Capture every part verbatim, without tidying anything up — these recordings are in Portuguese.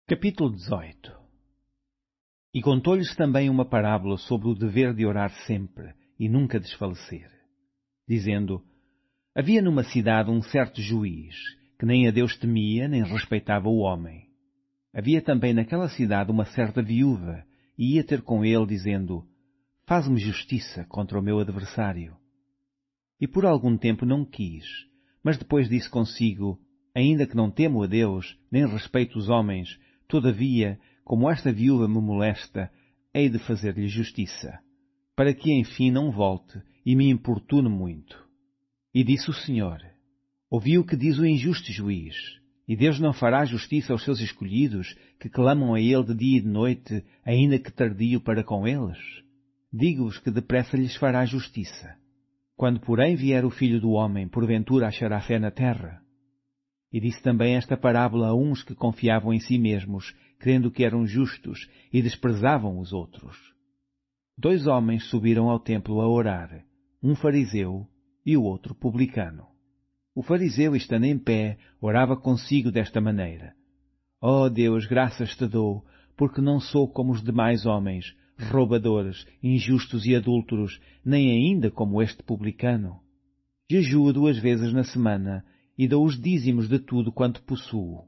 Capítulo dezoito. E contou-lhes também uma parábola sobre o dever de orar sempre e nunca desfalecer, dizendo: Havia numa cidade um certo juiz, que nem a Deus temia, nem respeitava o homem. Havia também naquela cidade uma certa viúva, e ia ter com ele, dizendo: Faz-me justiça contra o meu adversário. E por algum tempo não quis, mas depois disse consigo: Ainda que não temo a Deus, nem respeito os homens, todavia, como esta viúva me molesta, hei de fazer-lhe justiça, para que enfim não volte e me importune muito. E disse o Senhor: Ouvi o que diz o injusto juiz, e Deus não fará justiça aos seus escolhidos, que clamam a Ele de dia e de noite, ainda que tardio para com eles? Digo-vos que depressa lhes fará justiça. Quando, porém, vier o Filho do Homem, porventura achará fé na terra? E disse também esta parábola a uns que confiavam em si mesmos, crendo que eram justos, e desprezavam os outros. Dois homens subiram ao templo a orar, um fariseu e o outro publicano. O fariseu, estando em pé, orava consigo desta maneira: Ó Deus, graças te dou, porque não sou como os demais homens, roubadores, injustos e adúlteros, nem ainda como este publicano. Jejuo duas vezes na semana, e dou os dízimos de tudo quanto possuo.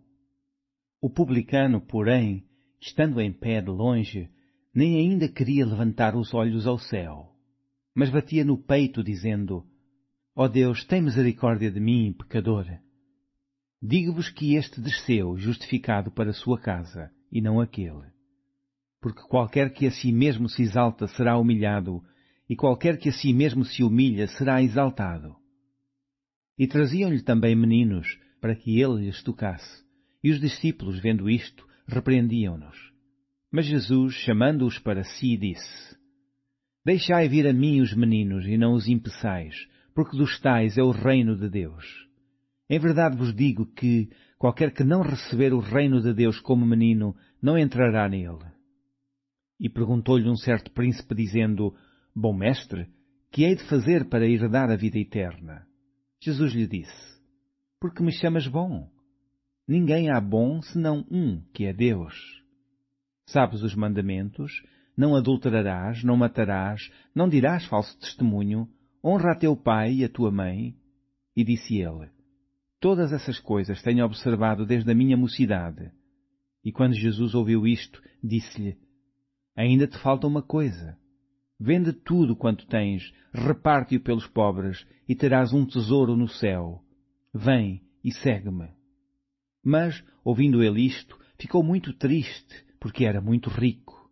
O publicano, porém, estando em pé de longe, nem ainda queria levantar os olhos ao céu, mas batia no peito, dizendo: Ó Deus, tem misericórdia de mim, pecador. Digo-vos que este desceu justificado para a sua casa, e não aquele. Porque qualquer que a si mesmo se exalta será humilhado, e qualquer que a si mesmo se humilha será exaltado. E traziam-lhe também meninos, para que ele lhes tocasse. E os discípulos, vendo isto, repreendiam-nos. Mas Jesus, chamando-os para si, disse: Deixai vir a mim os meninos, e não os impeçais, porque dos tais é o reino de Deus. Em verdade vos digo que, qualquer que não receber o reino de Deus como menino, não entrará nele. E perguntou-lhe um certo príncipe, dizendo: Bom mestre, que hei de fazer para herdar a vida eterna? Jesus lhe disse: Por que me chamas bom? Ninguém há bom senão um, que é Deus. Sabes os mandamentos: não adulterarás, não matarás, não dirás falso testemunho, honra a teu pai e a tua mãe. E disse ele: Todas essas coisas tenho observado desde a minha mocidade. E quando Jesus ouviu isto, disse-lhe: Ainda te falta uma coisa. Vende tudo quanto tens, reparte-o pelos pobres, e terás um tesouro no céu. Vem e segue-me. Mas, ouvindo ele isto, ficou muito triste, porque era muito rico.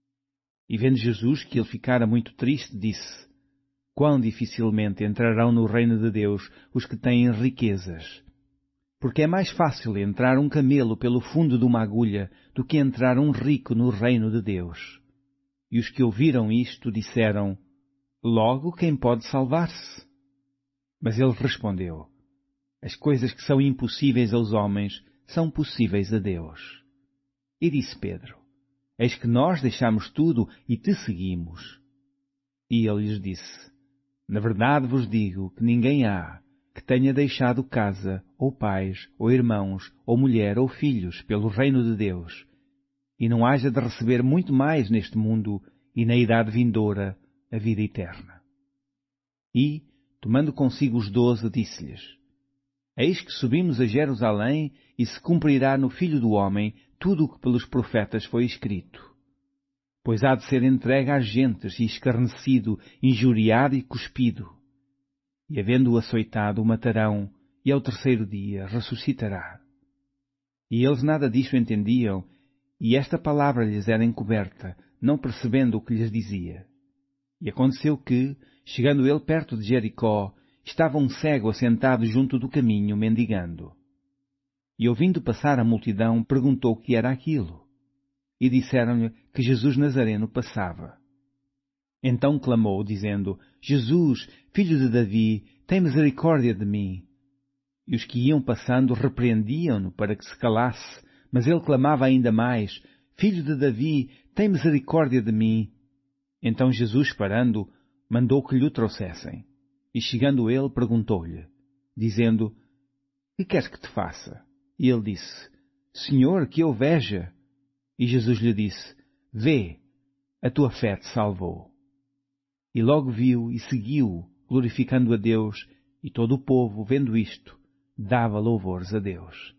E vendo Jesus que ele ficara muito triste, disse: Quão dificilmente entrarão no reino de Deus os que têm riquezas. Porque é mais fácil entrar um camelo pelo fundo de uma agulha do que entrar um rico no reino de Deus. E os que ouviram isto disseram: Logo, quem pode salvar-se? Mas ele respondeu: As coisas que são impossíveis aos homens são possíveis a Deus. E disse Pedro: Eis que nós deixamos tudo e te seguimos. E ele lhes disse: Na verdade vos digo que ninguém há que tenha deixado casa, ou pais, ou irmãos, ou mulher, ou filhos, pelo reino de Deus, e não haja de receber muito mais neste mundo e na idade vindoura a vida eterna. E, tomando consigo os doze, disse-lhes: Eis que subimos a Jerusalém, e se cumprirá no Filho do Homem tudo o que pelos profetas foi escrito. Pois há de ser entregue às gentes, e escarnecido, injuriado e cuspido. E havendo-o açoitado, o matarão, e ao terceiro dia ressuscitará. E eles nada disto entendiam, e esta palavra lhes era encoberta, não percebendo o que lhes dizia. E aconteceu que, chegando ele perto de Jericó, estava um cego assentado junto do caminho, mendigando. E ouvindo passar a multidão, perguntou o que era aquilo. E disseram-lhe que Jesus Nazareno passava. Então clamou, dizendo: Jesus, filho de Davi, tem misericórdia de mim. E os que iam passando repreendiam-no para que se calasse, mas ele clamava ainda mais: Filho de Davi, tem misericórdia de mim. Então Jesus, parando, mandou que lhe o trouxessem. E chegando ele, perguntou-lhe, dizendo: Que queres que te faça? E ele disse: Senhor, que eu veja. E Jesus lhe disse: Vê, a tua fé te salvou. E logo viu e seguiu, glorificando a Deus, e todo o povo, vendo isto, dava louvores a Deus.